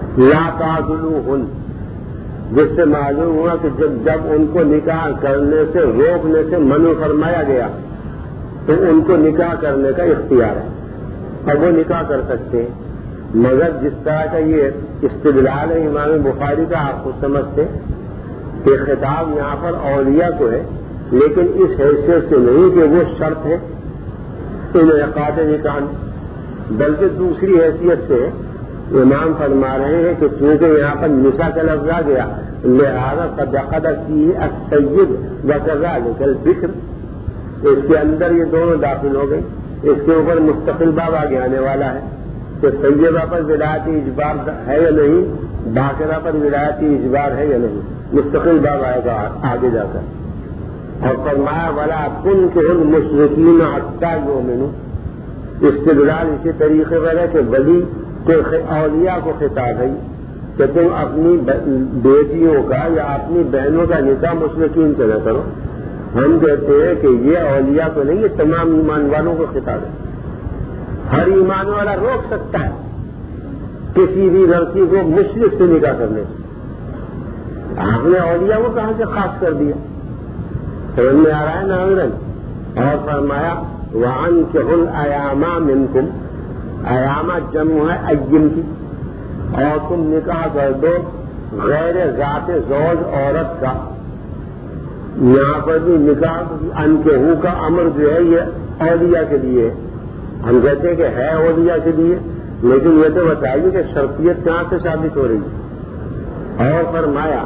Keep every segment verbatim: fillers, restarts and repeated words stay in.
لا تعضلوہن، جس سے معلوم ہوا کہ جب جب ان کو نکاح کرنے سے روکنے سے منع فرمایا گیا تو ان کو نکاح کرنے کا اختیار ہے اور وہ نکاح کر سکتے ہیں، مگر جس طرح کا یہ استدلال ہے امام بخاری کا آپ کو سمجھتے کہ خطاب یہاں پر اولیاء کو ہے، لیکن اس حیثیت سے نہیں کہ وہ شرط ہے انعقاد نکاح، بلکہ دوسری حیثیت سے امام فرما رہے ہیں کہ چونکہ یہاں پر نساء کا لفظ آ گیا لہذا قد دخل فیہ السید وکذلک البکر، اس کے اندر یہ دونوں داخل ہو گئی. اس کے اوپر مستقل باب آگے آنے والا ہے کہ سیدہ پر ولایتی اجبار ہے یا نہیں، باقرہ پر ولایتی اجبار ہے یا نہیں، مستقل باب آئے گا آگے جا کر. اور فرمایا ولا تنکحوا المشرکین حتی یؤمنوا، استدلال اسی طریقے پر ہے کہ ولی کو اولیاء کو خطاب ہے کہ تم اپنی بیٹیوں کا یا اپنی بہنوں کا نکاح مشرکین سے نہ کرو. ہم کہتے ہیں کہ یہ اولیاء کو نہیں، یہ تمام ایمان والوں کو خطاب ہے. ہر ایمان والا روک سکتا ہے کسی بھی لڑکی کو مشرک سے نکاح کرنے سے. آپ نے اولیاء کو کہاں سے خاص کر دیا؟ سمجھ میں آ رہا ہے ناظرین. اور فرمایا وَأَنكِحُوا الْأَيَامَ مِنكُمْ، ایامہ جمع ہے ایم کی، اور تم نکاح کر دو غیر ذات زوج عورت کا. یہاں پر بھی نکاح انکحوا کا امر جو ہے یہ اولیاء کے لیے ہے. ہم کہتے ہیں کہ ہے اولیاء کے لیے، لیکن یہ تو بتائیے کہ شرطیت کہاں سے ثابت ہو رہی ہے. اور فرمایا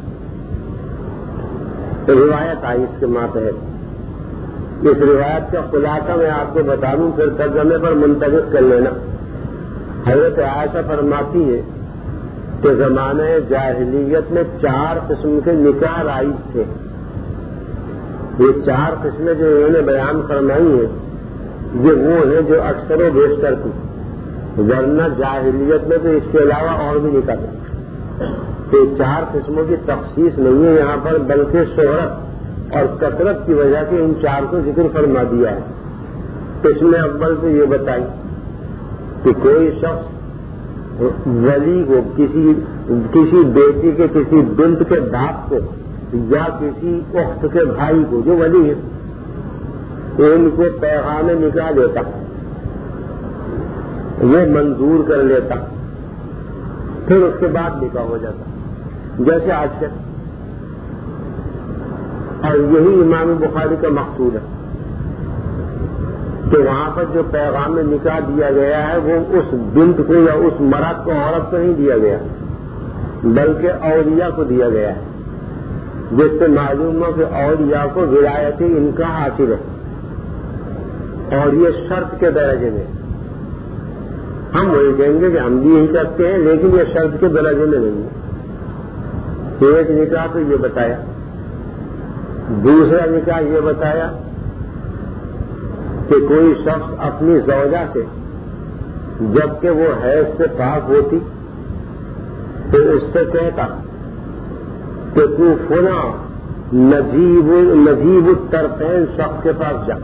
روایت آئی اس کے ماتحت، اس روایت کا خلاصہ میں آپ کو بتا دوں پھر ترجمے پر منتخب کر لینا. حضرت عائشہ فرماتی ہے کہ زمانہ جاہلیت میں چار قسم کے نکاح رائج تھے. یہ چار قسمیں جو انہوں نے بیان فرمائی ہیں یہ وہ ہیں جو اکثر و بیشتر تھی، ورنہ جاہلیت میں تو اس کے علاوہ اور بھی نکاح تھے. تو چار قسموں کی تخصیص نہیں ہے یہاں پر، بلکہ شہرت اور کثرت کی وجہ سے ان چار کو ذکر فرما دیا ہے. اس میں اول سے یہ بتائی کہ کوئی شخص ولی کو کسی کسی بیٹی کے کسی بنت کے باپ کو یا کسی اخت کے بھائی کو جو ولی ہے ان کو پیغام نکاح دیتا، وہ منظور کر لیتا، پھر اس کے بعد نکاح ہو جاتا جیسے آج کل. اور یہی امام بخاری کا مقصود ہے کہ وہاں پر جو پیغام نکاح دیا گیا ہے وہ اس بنت کو یا اس مرد کو عورت کو نہیں دیا گیا بلکہ اولیاء کو دیا گیا ہے، جس سے معلوم ہو کہ اولیاء کو ولایت ان کا حاصل ہے. اور یہ شرط کے درجے میں، ہم وہی کہیں گے کہ ہم بھی یہی کرتے ہیں لیکن یہ شرط کے درجے میں نہیں ہے. ایک نکاح تو یہ بتایا، دوسرا نکاح یہ بتایا کہ کوئی شخص اپنی زوجہ سے جبکہ وہ حیض سے پاک ہوتی تو اس سے کہتا کہ تو فلاں نجیب نجیب الطرفین شخص کے پاس جا،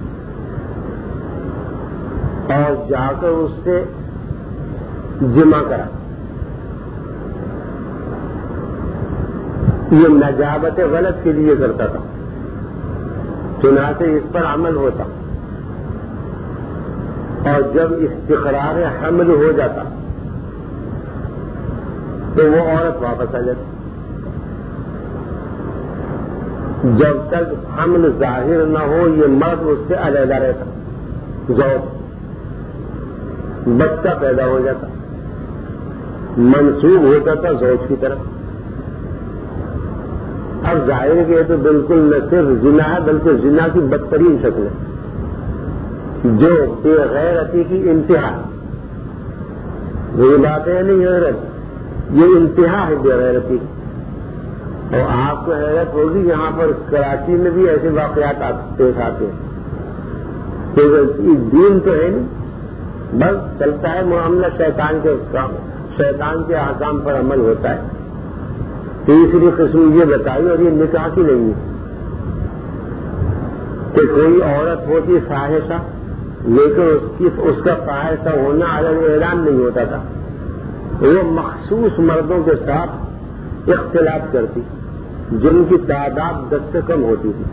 اور جا کر اس سے جمع کرا. یہ نجابت غلط کے لیے کرتا تھا، چنانچہ اس پر عمل ہوتا، اور جب استقرار حمل ہو جاتا تو وہ عورت واپس آ جاتی. جب تک حمل ظاہر نہ ہو یہ مرد اس سے علیحدہ رہتا، زوج بچہ پیدا ہو جاتا، منسوب ہوتا تھا زوج کی طرف. اب ظاہر کہ تو بالکل نہ صرف زنا ہے بلکہ زنا کی بدترین شکل ہے جو بے غیرتی کی انتہا. وہی بات ہے نہیں حیرت، یہ انتہا ہے بے غیرتی. اور آپ کو حیرت ہوگی یہاں پر کراچی میں بھی ایسے واقعات پیش آتے ہیں کہ دین تو ہے نہیں، بس چلتا ہے معاملہ شیطان کے شیطان کے احکام پر عمل ہوتا ہے. تیسری قسم یہ بتائی اور یہ نکاح کی نہیں ہے کہ کوئی عورت ہوتی فاحشہ لیکن اس کی اس کا فاحشہ ہونا علیہ اعلان نہیں ہوتا تھا، وہ مخصوص مردوں کے ساتھ اختلاط کرتی جن کی تعداد دس سے کم ہوتی تھی.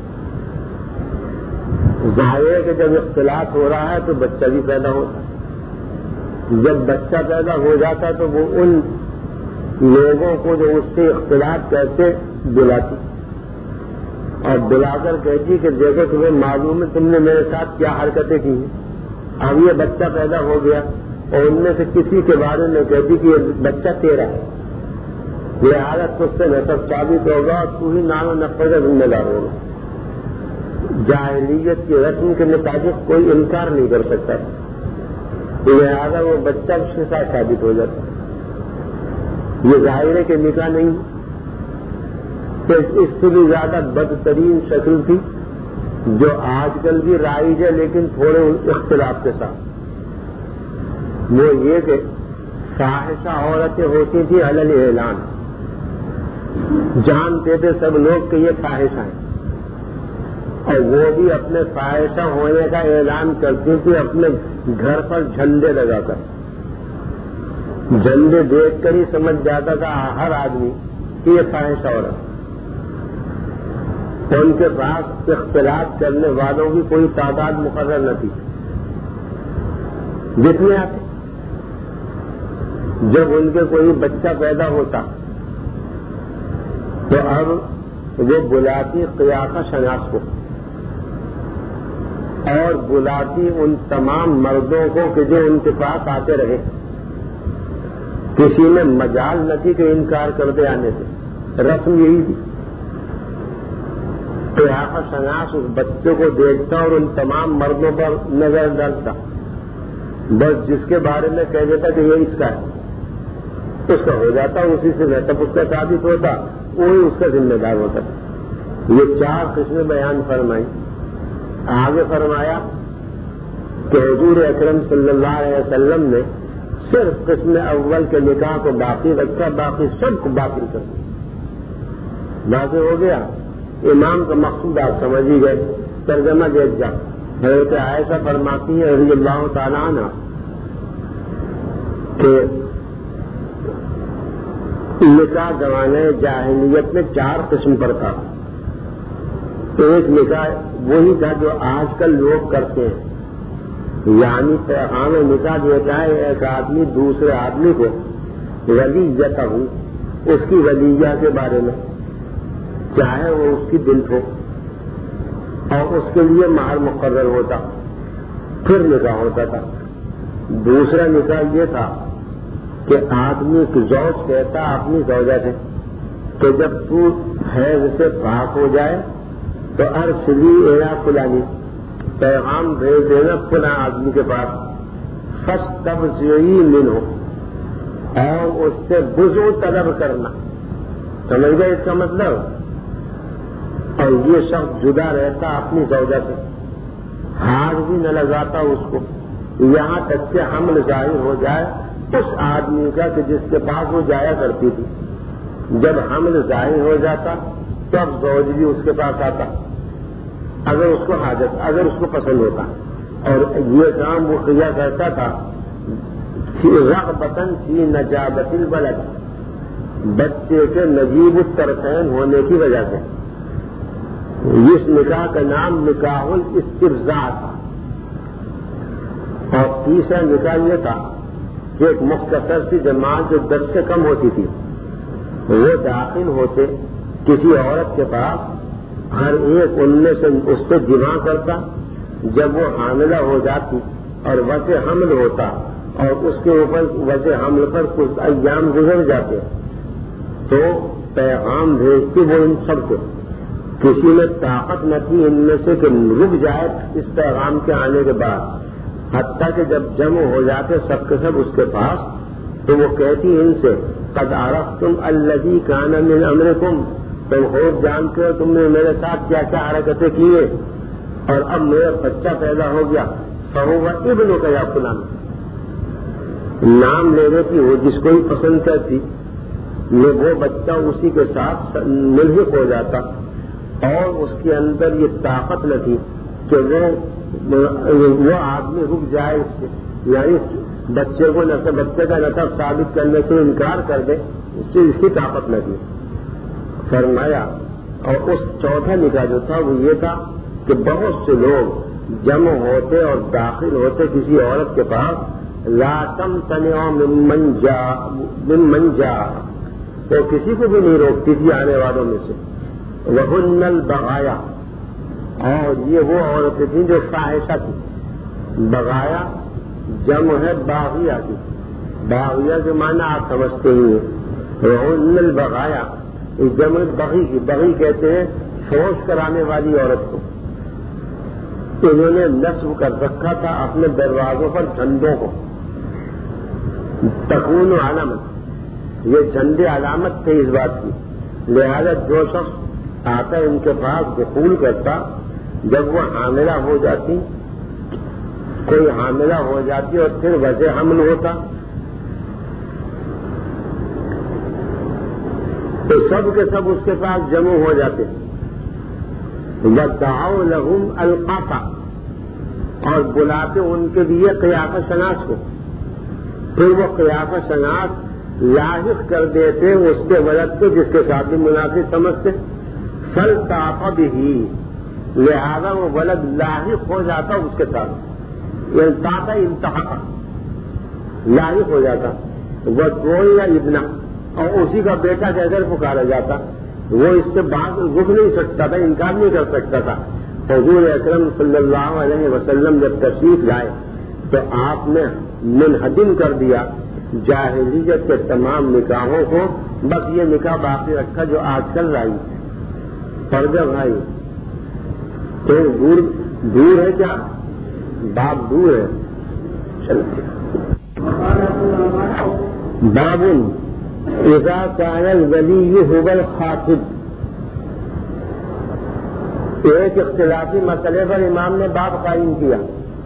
ظاہر ہے کہ جب اختلاط ہو رہا ہے تو بچہ بھی پیدا ہوتا. جب بچہ پیدا ہو جاتا تو وہ ان لوگوں کو جو اس سے اختلاط کرتے بلاتی اور بلا کر کہتی کہ دیکھو تمہیں معلوم ہے تم نے میرے ساتھ کیا حرکتیں کی ہیں. اب یہ بچہ پیدا ہو گیا اور ان میں سے کسی کے بارے میں کہتی کہ یہ بچہ تیرا ہے, لہٰذا تجھ سے نسب ثابت ہوگا اور تو ہی نام و نقل کا ذمہ دار ہوگا. جاہلیت کی رسم کے مطابق کوئی انکار نہیں کر سکتا, لہٰذا وہ بچہ اس کے ساتھ ثابت ہو جاتا. یہ ظاہر ہے کہ نکاح نہیں, تو اس سے بھی زیادہ بدترین شکل تھی جو آج کل بھی رائج ہے لیکن تھوڑے اختلاف کے ساتھ. وہ یہ کہ فاحشہ عورتیں ہوتی تھیں علل اعلان, جانتے تھے سب لوگ کہ یہ فاحشہ ہیں, اور وہ بھی اپنے فاحشہ ہونے کا اعلان کرتی تھی اپنے گھر پر جھنڈے لگا کر. جھنڈے دیکھ کر ہی سمجھ جاتا تھا ہر آدمی کہ یہ فاحشہ عورت. ان کے پاس اختلاط کرنے والوں کی کوئی تعداد مقرر نہ تھی, جتنے آتے. جب ان کے کوئی بچہ پیدا ہوتا تو اب وہ بلاتی قیافہ شناس کو اور بلاتی ان تمام مردوں کو کہ جو ان کے پاس آتے رہے. کسی میں مجال نہ تھی کہ انکار کر دے آنے سے, رسم یہی تھی. قیافہ شناس اس بچے کو دیکھتا اور ان تمام مردوں پر نظر ڈالتا, بس جس کے بارے میں کہہ دیتا کہ یہ اس کا ہے اس کا ہو جاتا, اسی سے نسب اس کا ثابت ہوتا, وہی اس کا ذمہ دار ہوتا. یہ چار قسمیں بیان فرمائی. آگے فرمایا کہ حضور اکرم صلی اللہ علیہ وسلم نے صرف قسم اول کے نکاح کو باقی رکھا, باقی سب کو باطل کر دیا. باقی ہو گیا. امام کا مقصود آپ سمجھ ہی گئے, ترجمہ دیکھ جا. حضرت عائشہ فرماتی ہے رضی اللہ تعالیٰ عنہ کہ نکاح گوانے جاہلیت میں چار قسم پر تھا. ایک نکاح وہی تھا جو آج کل لوگ کرتے ہیں, یعنی پیغام نکاح دیتا ہے ایک آدمی دوسرے آدمی کو ولیت ہوں اس کی ولیہ کے بارے میں, چاہے وہ اس کی بنت ہو, اور اس کے لیے مہر مقرر ہوتا, پھر نکاح ہوتا تھا. دوسرا نکاح یہ تھا کہ آدمی کی زوج کہتا اپنی زوجہ سے کہ جب تو حیض سے پاک ہو جائے تو ارسلی اے فلانی, پیغام بھیج دینا فلاں آدمی کے پاس, فاستبصری منہ, اور اس سے وضو طلب کرنا. سمجھ گئے اس کا مطلب؟ اور یہ شخص جدا رہتا اپنی زوجہ سے, ہاتھ بھی نہ لگاتا اس کو, یہاں تک کہ حمل ظاہر ہو جائے اس آدمی کا کہ جس کے پاس وہ جایا کرتی تھی. جب حمل ظاہر ہو جاتا تب زوج بھی اس کے پاس آتا اگر اس کو حاجت, اگر اس کو پسند ہوتا. اور یہ کام وہ کیا کرتا تھا رغبتاً فی نجابت الولد, بچے کے نجیب الطرفین ہونے کی وجہ سے. اس نکاح کا نام نکاح الاسترضاع تھا. اور تیسرا نکاح یہ تھا کہ ایک مختصر سی جماعت جو دس سے کم ہوتی تھی وہ داخل ہوتے کسی عورت کے پاس, ہر ایک ان میں سے اس سے جمع کرتا. جب وہ حاملہ ہو جاتی اور وجہ حمل ہوتا اور اس کے اوپر وجہ حمل پر کچھ ایام گزر جاتے تو پیغام بھیجتی وہ ان سب کو. کسی میں طاقت نہ تھی ان میں سے کہ رک جائے اس پیغام کے آنے کے بعد, حتیٰ کہ جب جمع ہو جاتے سب کے سب اس کے پاس تو وہ کہتی ان سے قد عرفتم الذی کان من امرکم, تم خوب جانتے ہو تم نے میرے ساتھ کیا کیا حرکتیں کی ہیں, اور اب میرا بچہ پیدا ہو گیا. فہو ابن کا یا فلان, نام لے لیتی وہ جس کو ہی پسند کرتی, وہ بچہ اسی کے ساتھ ملحق ہو جاتا. اور اس کے اندر یہ طاقت نہ تھی کہ وہ وہ آدمی رک جائے اس سے, یعنی بچے کو نسب بچے کا نسب ثابت کرنے سے انکار کر دے، اس کی اس کی طاقت نہ دی۔ فرمایا اور اس چوتھا نکاح جو تھا وہ یہ تھا کہ بہت سے لوگ جمع ہوتے اور داخل ہوتے کسی عورت کے پاس، لا تمتنع ممن جاء ممن جاء، تو کسی کو بھی نہیں روکتی تھی آنے والوں میں سے، وہن البغایا، اور یہ وہ عورتیں تھیں جو فاحشہ تھیں۔ بغایا جمع ہے باغیہ کی، باغیہ کے معنی آپ سمجھتے ہی ہیں، وہن البغایا جمع بغی کی، بغی کہتے ہیں فوش کرانے والی عورت کو۔ انہوں نے نصب کر رکھا تھا اپنے دروازوں پر جھنڈوں کو، تکون علامت، یہ جھنڈے علامت تھے اس بات کی، لہذا جو شخص آتا ان کے پاس دخول کرتا، جب وہ حاملہ ہو جاتی، کوئی حاملہ ہو جاتی اور پھر وجہ حمل ہوتا تو سب کے سب اس کے پاس جمع ہو جاتے، وَدَّعَوْا لَهُمْ الْقَافَ، اور بلاتے ان کے لیے قیافہ شناس کو، پھر وہ قیافہ شناس لاحق کر دیتے اس کے ولد کو جس کے ساتھ بھی مناسب سمجھتے، فَالْتَعْفَ بِهِ، لہذا وہ ولد لاحق ہو جاتا اس کے ساتھ، التاقا التحقا، لاحق ہو جاتا، وہ کوئی یا ابنا، اور اسی کا بیٹا کہہ کر پکارا جاتا، وہ اس سے بات رک نہیں سکتا تھا، انکار نہیں کر سکتا تھا۔ حضور اکرم صلی اللہ علیہ وسلم جب تشریف لائے تو آپ نے منہدم کر دیا جاہلیت کے تمام نکاحوں کو، بس یہ نکاح باقی رکھا جو آج چل رہی پردہ بھائی، تو دور دور ہے کیا باپ دور ہے، بابن اذا كان الولي هو الخاطب، ایک اختلافی مسئلے پر امام نے باب قائم کیا،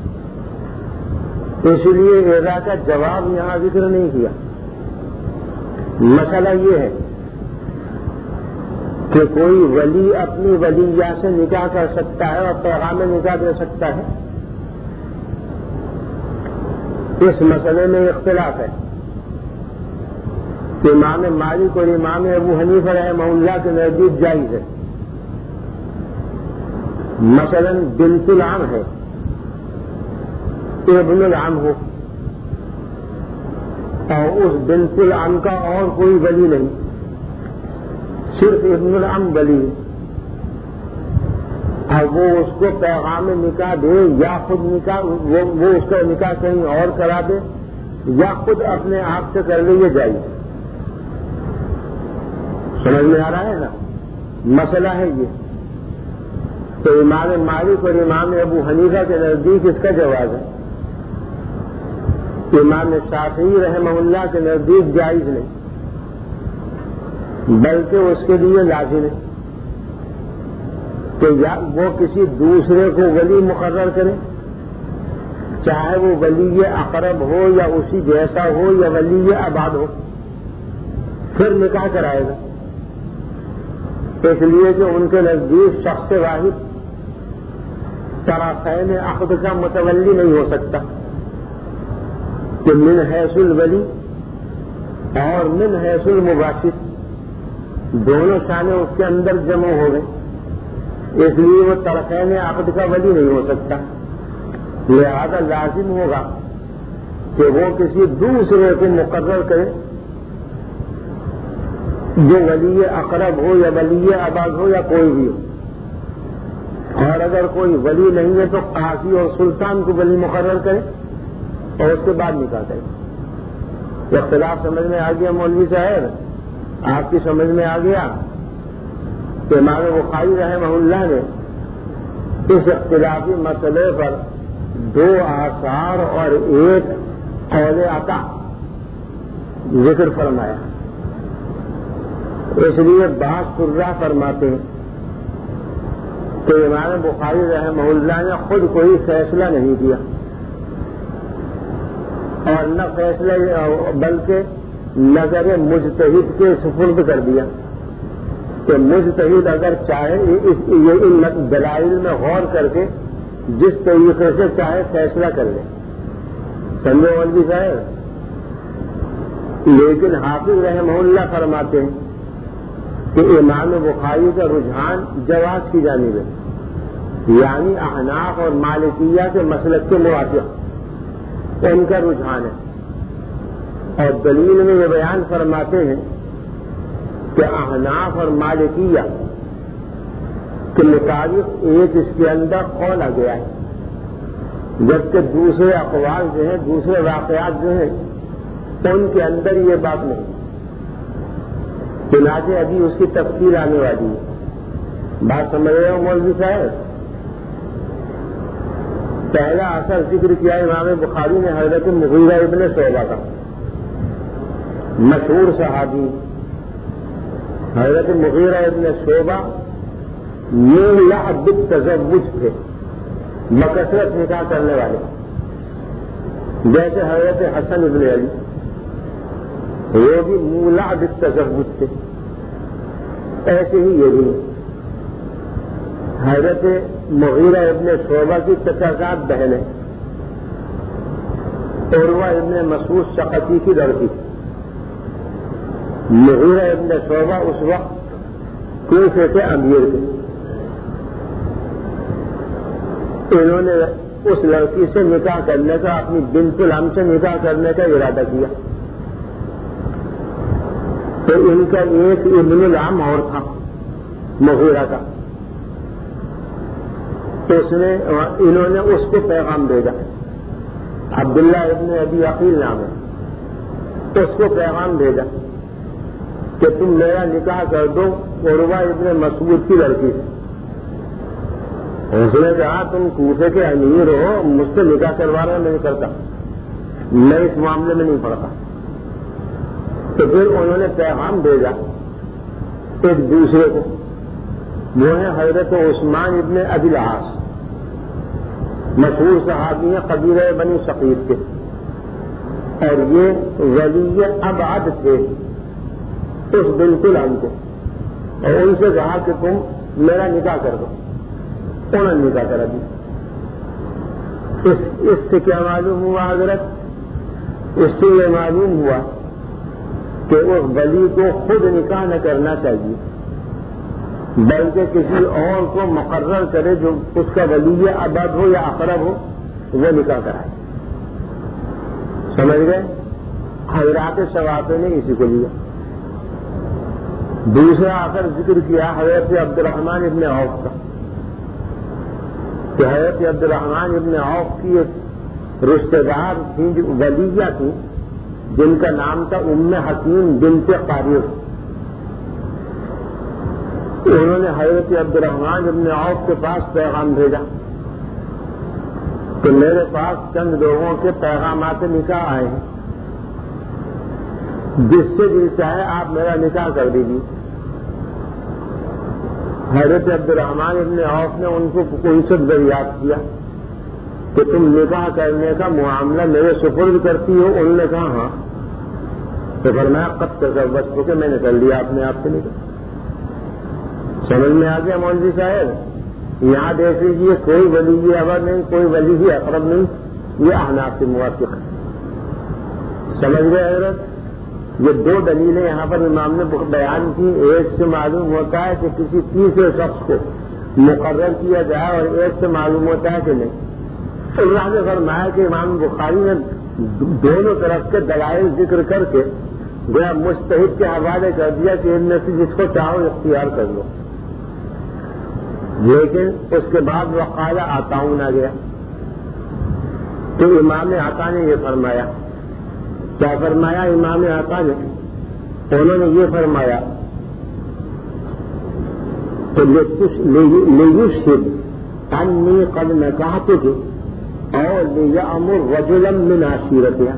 اس لیے اذا کا جواب یہاں ذکر نہیں کیا۔ مسئلہ یہ ہے کہ کوئی ولی اپنی ولیہ سے نکاح کر سکتا ہے اور پیغام نکاح دے سکتا ہے، اس مسئلے میں اختلاف ہے۔ امام مالک اور امام ابو حنیفہ رحمہ اللہ کے نزدیک جائز ہے۔ مثلا بنت العم ہے، ابن العم ہو، اور اس بنت العم کا اور کوئی ولی نہیں، صرف ابن العم ولی ہے، اور وہ اس کو پیغام نکاح دے یا خود نکاح وہ, وہ اس کا نکاح کہیں اور کرا دے یا خود اپنے آپ سے کر لے، یہ جائز۔ سمجھ میں آ رہا ہے نا؟ مسئلہ ہے یہ، تو امام مالک اور امام ابو حنیفہ کے نزدیک اس کا جواز ہے، امام شافعی رحمہ اللہ کے نزدیک جائز نہیں، بلکہ اس کے لیے لازم ہے کہ یا وہ کسی دوسرے کو ولی مقرر کرے، چاہے وہ ولی اقرب ہو یا اسی جیسا ہو یا ولی آباد ہو، پھر نکاح کرائے گا، اس لیے کہ ان کے نزدیک شخص واحد طرفین عقد کا متولی نہیں ہو سکتا، کہ من حیث الولی اور من حیث المباشر دونوں شانے اس کے اندر جمع ہو گئے، اس لیے وہ طرفین عقد کا ولی نہیں ہو سکتا، لہذا لازم ہوگا کہ وہ کسی دوسرے کو مقرر کرے جو ولی اقرب ہو یا ولی آباد ہو یا کوئی بھی ہو، اور اگر کوئی ولی نہیں ہے تو قاضی اور سلطان کو ولی مقرر کرے اور اس کے بعد نکاح کرے۔ اختلاف سمجھ میں آ گیا مولوی صاحب؟ آپ کی سمجھ میں آ گیا کہ امام بخاری رحمہ اللہ نے اس اختلافی مسئلے پر دو آثار اور ایک قول عطا ذکر فرمایا، اس لیے بعض قرہ فرماتے ہیں کہ امام بخاری رحمہ اللہ نے خود کوئی فیصلہ نہیں کیا، اور نہ فیصلہ بلکہ نظر مجتہد کے سپرد کر دیا کہ مجتہد اگر چاہے یہ ان دلائل میں غور کر کے جس طریقے سے چاہے فیصلہ کر لے، سمجھے مولوی صاحب؟ لیکن حافظ رحمہ اللہ فرماتے ہیں کہ امام بخاری کا رجحان جواز کی جانب ہے، یعنی احناف اور مالکیہ کے مسلک کے موافق ان کا رجحان ہے، اور دلیل میں یہ بیان فرماتے ہیں کہ احناف اور مالکیہ کے مطابق ایک اس کے اندر قول آ گیا ہے، جبکہ دوسرے اقوال جو ہیں، دوسرے واقعات جو ہیں، ان کے اندر یہ بات نہیں، چنانچہ ابھی اس کی تفصیل آنے والی ہے۔ بات سمجھ رہے ہو مولوی صاحب؟ پہلا اثر ذکر کیا امام بخاری نے حضرت مغیرہ ابن شعبہ کا، مشہور صحابی حضرت مغیرہ ابن شعبہ مولع بالتزوج تھے، بکثرت نکاح کرنے والے، جیسے حضرت حسن ابن علی وہ بھی مولع بالتزوج تھے، ایسے ہی یہ بھی حضرت مغیرہ ابن شعبہ کی چچازاد بہن ہے، عروہ ابن مسعود ثقفی کی لڑکی۔ مغیرہ ابن شعبہ اس وقت کوفے کے امیر تھے، انہوں نے اس لڑکی سے نکاح کرنے کا، اپنی بنت العم سے نکاح کرنے کا ارادہ کیا، تو ان کا ایک ابن العم اور تھا مغیرہ کا، تو اس نے انہوں نے اس کو پیغام بھیجا، عبداللہ ابن ابی عقیل نام ہے، اس کو پیغام بھیجا کہ تم میرا نکاح کر دو عروہ ابن مسعود کی لڑکی سے۔ اس نے کہا تم کوفے کے امیر ہو، مجھ سے نکاح کروانا نہیں کرتا، میں اس معاملے میں نہیں پڑتا۔ تو پھر انہوں نے پیغام بھیجا ایک دوسرے کو، وہ ہے حضرت عثمان ابن ابی العاص، مشہور صحابی ہیں قبیلہ بنی ثقیف کے، اور یہ ولی ابعد تھے اس بنت العم کو، اور ان سے کہا کہ تم میرا نکاح کر دو، انہوں نے نکاح کرا دیا۔ اس, اس سے کیا معلوم ہوا حضرت؟ اس سے یہ معلوم ہوا کہ اس ولی کو خود نکاح نہ کرنا چاہیے، بلکہ کسی اور کو مقرر کرے جو اس کا ولی ابد ہو یا اقرب ہو، وہ نکاح کرائے۔ سمجھ گئے؟ حضرات ثوابے نے اسی کو لیا۔ دوسرا اثر ذکر کیا حضرت عبد الرحمن ابن عوف کا، کہ حضرت عبد الرحمن ابن عوف کی ایک رشتہ دار تھی، ولیہ تھی، جن کا نام تھا ام حکیم بنت قارث۔ انہوں نے حضرت عبد الرحمن ابن عوف کے پاس پیغام بھیجا کہ میرے پاس چند لوگوں کے پیغامات نکاح آئے ہیں، جس سے دل چاہے آپ میرا نکاح کر دیجیے۔ حضرت عبد الرحمن ابن عوف نے ان کو ان سے دریافت کیا کہ تم نکاح کرنے کا معاملہ میرے سپرد کرتی ہو؟ انہوں نے کہا ہاں۔ تو فرمایا قد تزوجت ہو، کہ میں نے کر لیا اپنے آپ سے نکاح۔ سمجھ میں آ گیا مولوی صاحب؟ یہاں دیکھ لیجیے، کوئی ولی ابر نہیں، کوئی ولی ہی اقرب نہیں، یہ احناف سے موافق ہے۔ سمجھ گئے حضرت؟ یہ دو دلیلیں یہاں پر امام نے بیان کی۔ ایک سے معلوم ہوتا ہے کہ کسی تیسرے شخص کو مقرر کیا جائے، اور ایک سے معلوم ہوتا ہے کہ نہیں۔ اللہ نے فرمایا کہ امام بخاری نے دونوں طرف کے دلائل ذکر کر کے گویا مجتہد کے حوالے کر دیا کہ ان میں سے جس کو چاہو اختیار کر لو، لیکن اس کے بعد وقال عطاؤن آ گیا، تو امام عطا نے یہ فرمایا۔ کیا فرمایا امام عطا نے؟ انہوں نے یہ فرمایا کہ لیشہد انی قد نکحتک اور لیأمر رجلا من عشیرتها۔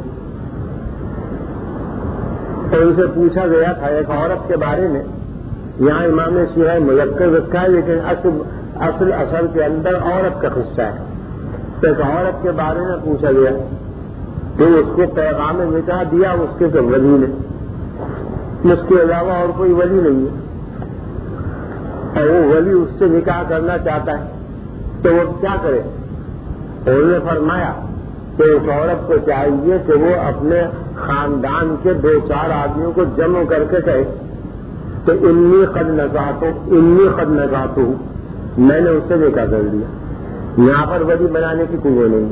ان سے پوچھا گیا تھا ایک عورت کے بارے میں، یہاں امام سیرہ مذکر رکھا ہے، لیکن اصل اصل اصل کے اندر عورت کا قصہ ہے۔ ایک عورت کے بارے میں پوچھا گیا تو اس کو پیغام نکاح دیا اس کے تو ولی نے، اس کے علاوہ اور کوئی ولی نہیں ہے، اور وہ ولی اس سے نکاح کرنا چاہتا ہے، تو وہ کیا کرے؟ انہوں نے فرمایا تو اس عورت کو چاہیے کہ وہ اپنے خاندان کے دو چار آدمیوں کو جمع کر کے کہے کہ انی قد نکاحت انی قد نکاحت ہوں، میں نے اس سے نکاح کر لیا. یہاں پر ولی بنانے کی کوئی وہ نہیں.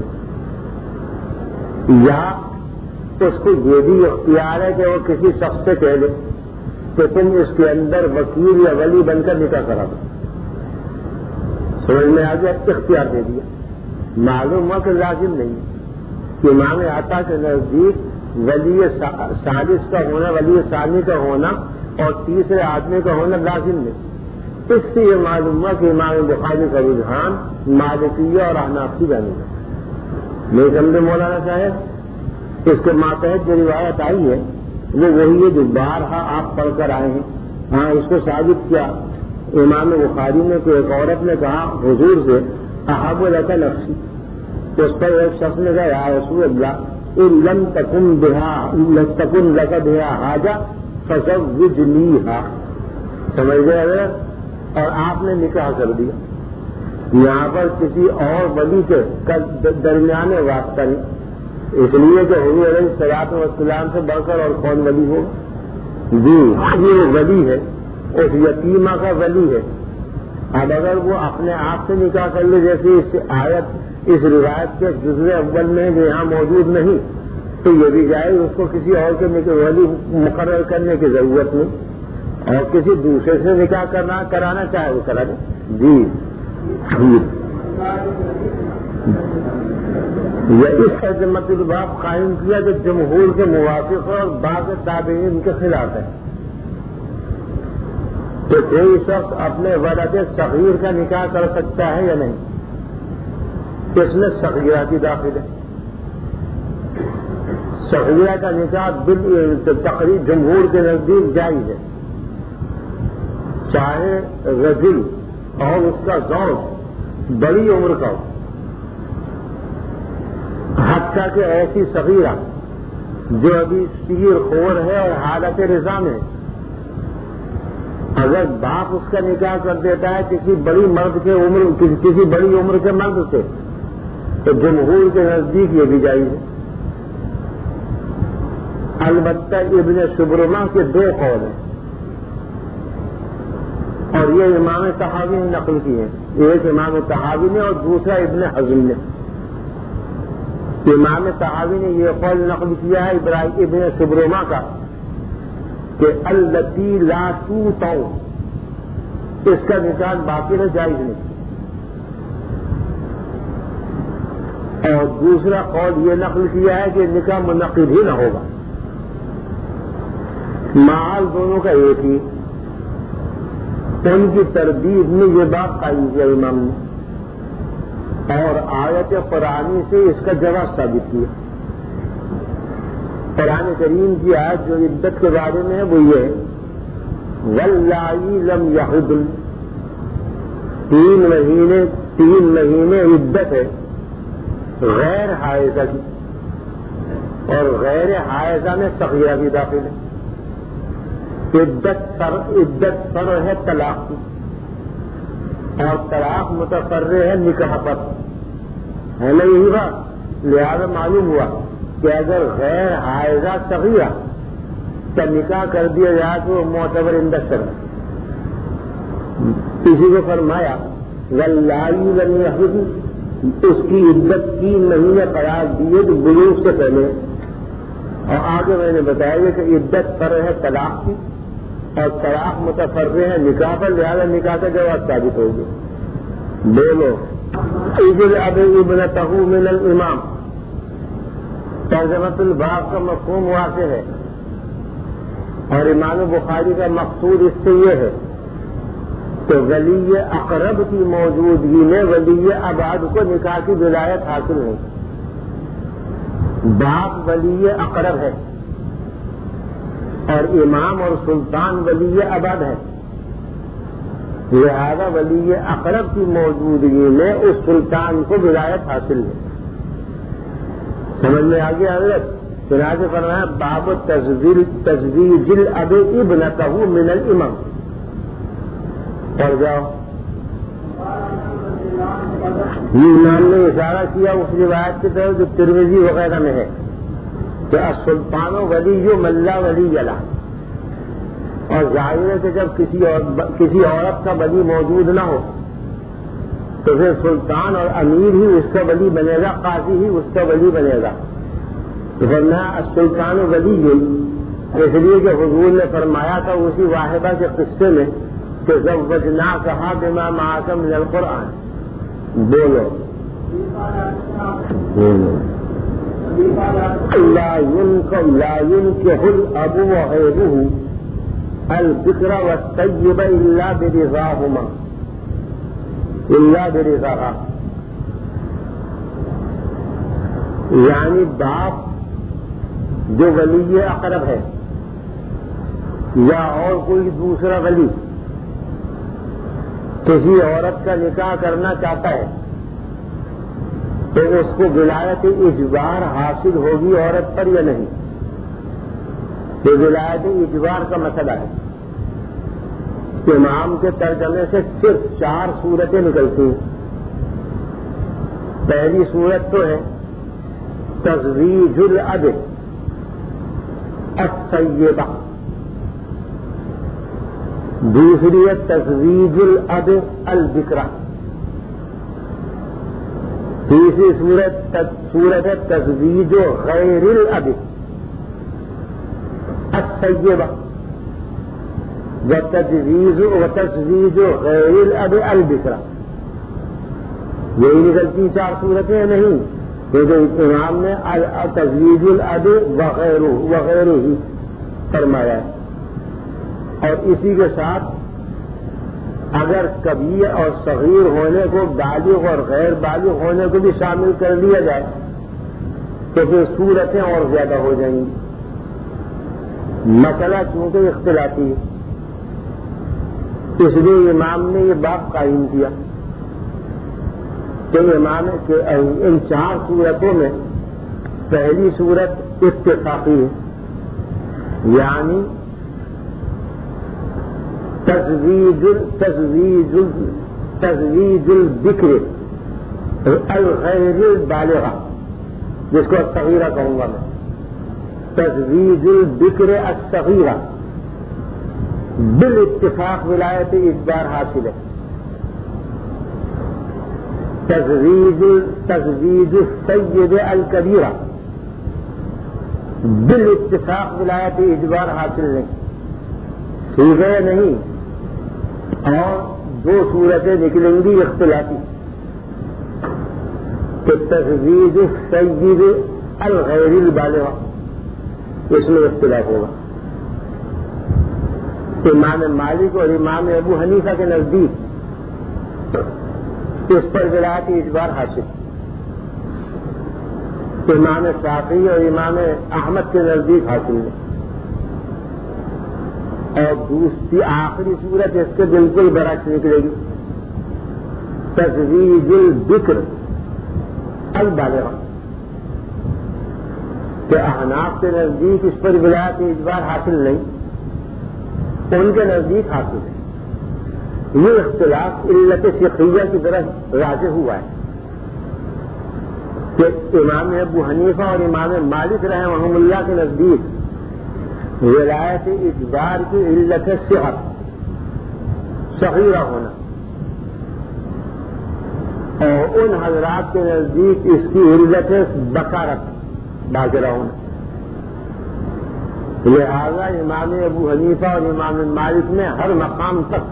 یا اس کو یہ بھی اختیار ہے کہ وہ کسی شخص سے کہہ لے کہ تم اس کے اندر وکیل یا ولی بن کر نکاح کرا دو. سمجھ میں آ گیا؟ اختیار دے دیا. معلوم ہوا کہ لازم نہیں کہ امام عطا کے نزدیک ولی ثالث کا ہونا، ولی ثانی کا ہونا اور تیسرے آدمی کا ہونا لازم نہیں. اس سے یہ معلوم ہوا کہ امام بخاری کا رجحان مالکیہ اور احناف کی جانب ہے. نہیں سمجھے مولانا صاحب؟ اس کے ماتحت جو روایت آئی ہے وہ وہی ہے جو بارہا آپ پڑھ کر آئے ہیں. ہاں اس کو ثابت کیا امام بخاری نے کہ ایک عورت نے کہا حضور سے احب لک نفسی، تو اس پر ایک شخص نے کہا یا رسول اللہ ان لم تکن بہا تکن لک بہا حاجہ فزوجنیھا. سمجھ گئے؟ اور آپ نے نکاح کر دیا. یہاں پر کسی اور ولی کے درمیان واسطہ نہیں، اس لیے کہ حضور علیہ الصلوۃ والسلام سے بڑھ کر اور کون ولی ہو؟ جی یہ ولی ہے، اس یتیمہ کا ولی ہے. اب اگر وہ اپنے آپ سے نکاح کر لے جیسے اس آیت اس روایت کے جزء اول میں جو یہاں موجود نہیں، تو یہ بھی جائے اس کو کسی اور کے ولی مقرر کرنے کی ضرورت نہیں، اور کسی دوسرے سے نکاح کرنا کرانا چاہے وہ کرا دے. جی یہ اس ترجمۃ الباب قائم کیا جو جمہور کے موافق ہے اور بعض تابعین کے خلاف ہے کہ کوئی شخص اپنے ولد صغیر کا نکاح کر سکتا ہے یا نہیں. اس میں صغیرہ کی داخل ہے. صغیرہ کا نکاح تقریب جمہور کے نزدیک جائز ہے، چاہے رجل اور اس کا زوج بڑی عمر کا ہو، حتیٰ کہ ایسی صغیرہ جو ابھی شیر خور ہے اور حالت رضا میں، اگر باپ اس کا نکاح کر دیتا ہے کسی بڑی مرد کے عمر کسی بڑی عمر کے مرد سے، تو جمہور کے نزدیک یہ بھی جائز ہے. البتہ ابن شبرمہ کے دو قول ہیں اور یہ امام طحاوی نے نقل کی ہے. ایک امام طحاوی نے اور دوسرا ابن حزم نے. امام طحاوی نے یہ قول نقل کیا ہے ابراہیم ابن شبرمہ کا کہ التی لا توطأ، اس کا نکاح باطل ہے، جائز نہیں. اور دوسرا قول یہ نقل کیا ہے کہ نکاح منعقد ہی نہ ہوگا. محال دونوں کا ایک ہی. ان کی تردید میں یہ بات قائم کیا امام نے اور آیت قرآنی سے اس کا جواب ثابت کیا. قرآن کریم کی آیت جو عدت کے بارے میں ہے وہ یہ ہے واللائی لم یحضن، تین مہینے تین مہینے عدت ہے غیر حائضہ کی، اور غیر حائضہ میں صغیرہ بھی داخل ہے. عدت سر عدت سر ہے طلاق کی، اور طلاق متفرع ہے نکاح پر، ہے نا یہی بات؟ لہذا معلوم ہوا کہ اگر غیر حائضہ صغیرہ کا نکاح کر دیا جائے تو وہ معتبر اندر ہے. کسی کو فرمایا واللائی لم یحضن، اس کی عدت تین مہینے قرار دیے تو بلوغ سے پہلے. اور آگے میں نے بتایا کہ عدت فرع ہے طلاق کی اور طلاق متفرع ہے نکاح پر، لہذا نکاح کا جواز ثابت ہوگی. بولو اجل اب ابنتہ من الامام، ترجمۃ الباب کا مفہوم واضح ہے اور امام بخاری کا مقصود اس سے یہ ہے کہ ولی اقرب کی موجودگی میں ولی ابعد کو نکاح کی ولایت حاصل ہو. باپ ولی اقرب ہے اور امام اور سلطان ولی ابعد ہے، لہذا ولی اقرب کی موجودگی میں اس سلطان کو ولایت حاصل ہے. سمجھ میں آگے حضرت چنانچہ فرمایا باب تزویج الاب ابنتہ من الامام. پڑھ جاؤ یہ امام نے اشارہ کیا اس روایت کی طرف جو ترمذی وغیرہ میں ہے کہ السلطان ولی ملا ولی جلا، اور ظاہر ہے کہ جب کسی اور کسی عورت کا ولی موجود نہ ہو تو پھر سلطان اور امیر ہی اس کا ولی بنے گا، قاضی ہی اس کا ولی بنے گا. تو فرمایا السلطان ولی، اس لیے کہ حضور نے فرمایا تھا اسی واحدہ کے قصے میں کہ زوجناکہا بما معک من القرآن. بولو لا ينكح الأب وغيره البکر والطیب الا برضاهما الا برضاها، یعنی باپ جو ولی اقرب ہے یا اور کوئی دوسرا ولی کسی عورت کا نکاح کرنا چاہتا ہے تو اس کو ولایت اجبار حاصل ہوگی عورت پر یا نہیں؟ یہ ولایت اجبار کا مسئلہ ہے. امام کے ترجمے سے صرف چار صورتیں نکلتی ہیں. پہلی صورت تو ہے تزویج الاب السیبہ، دوسری ہے تزویج الاب البکرہ، تیسری صورت صورت ہے تزویج غیر الاب السیبہ، وتجویز وتزویج غیر الاب البکرہ. یہی نکلتی چار صورتیں نہیں، کیونکہ امام نے تزویج الاب وغیرہ وغیرہ ہی فرمایا ہے. اور اسی کے ساتھ اگر کبیر اور صغیر ہونے کو بالغ اور غیر بالغ ہونے کو بھی شامل کر لیا جائے تو پھر صورتیں اور زیادہ ہو جائیں گی. مسئلہ چونکہ اختلافی ہے اس لیے امام نے یہ باب قائم کیا کہ امام کے ان چار صورتوں میں پہلی صورت اتفاقی ہے، یعنی تزویج تزویج تزویج البکر الغیر البالغہ، جس کو صغیرہ کہوں گا میں، تزویج البکر الصغیرہ بالاتفاق ولایت اجبار حاصل ہے. تزویج تزویج السید الکبیرہ بالاتفاق ولایت اجبار حاصل نہیں. ٹھیک ہے یا نہیں؟ اور دو صورتیں نکلیں گی اختلافی کہ تزویج السید الغیر البالغہ، اس میں اختلاف ہوگا. امام مالک اور امام ابو حنیفہ کے نزدیک اس پر ولایت اجبار حاصل، امام شافعی اور امام احمد کے نزدیک حاصل ہے. اور دوسری آخری صورت اس کے بالکل برعکس نکلے گی، تزویج البکر البالغہ، کہ احناف کے نزدیک اس پر ولایت اجبار حاصل نہیں، ان کے نزدیک حاصل ہے. یہ اختلاف علت فقہیہ کی طرف راجع ہوا ہے کہ امام ابو حنیفہ اور امام مالک رحمہ اللہ کے نزدیک ولایت اجبار کی علت صحت صغیرہ ہونا، اور ان حضرات کے نزدیک اس کی علت بکارت باقرہ ہونا. لہذا امام ابو حنیفہ اور امام مالک نے ہر مقام تک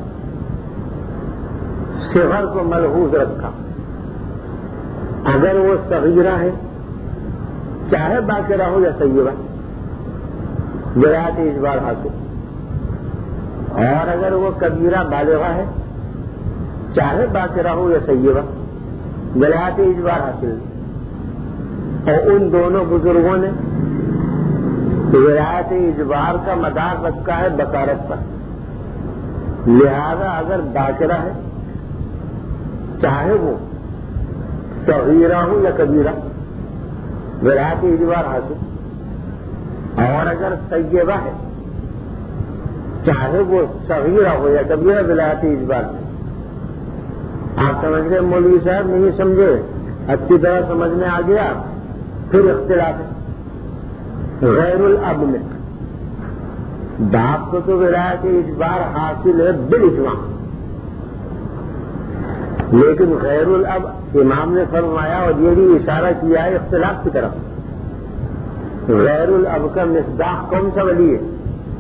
صغر کو ملحوظ رکھا. اگر وہ صغیرہ ہے چاہے باقرہ ہو یا سیبہ ولایت اجبار حاصل، اور اگر وہ کبیرہ بالغہ ہے چاہے باقرہ ہو یا سیبہ ولایت اجبار حاصل. اور ان دونوں بزرگوں نے ولایت اجبار کا مدار رکھا ہے بکارت پر. لہذا اگر باقرہ ہے چاہے وہ صغیرہ ہو یا کبیرہ ولایت اجبار حاصل، اور اگر سیبہ ہے چاہے وہ صغیرہ ہو یا کبیرہ ولایت اجبار. آپ سمجھ گئے مولوی صاحب نہیں سمجھے، اچھی طرح سمجھ میں آ گیا، پھر اختلاف ہے غیر الاب میں۔ باپ کو تو ولایت اس بار حاصل ہے بالاجماع، لیکن غیر الاب امام نے فرمایا اور یہ بھی اشارہ کیا ہے اختلاف کی طرف۔ غیر الاب کا مصداق کون سا ولی ہے؟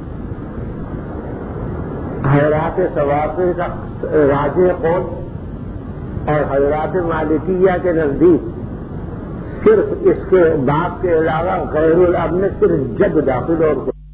حضرات ثوابِ کا راجح قول اور حضرات مالکیہ کے نزدیک صرف اس کے باپ کے علاوہ غیر الاب میں صرف جد داخل اور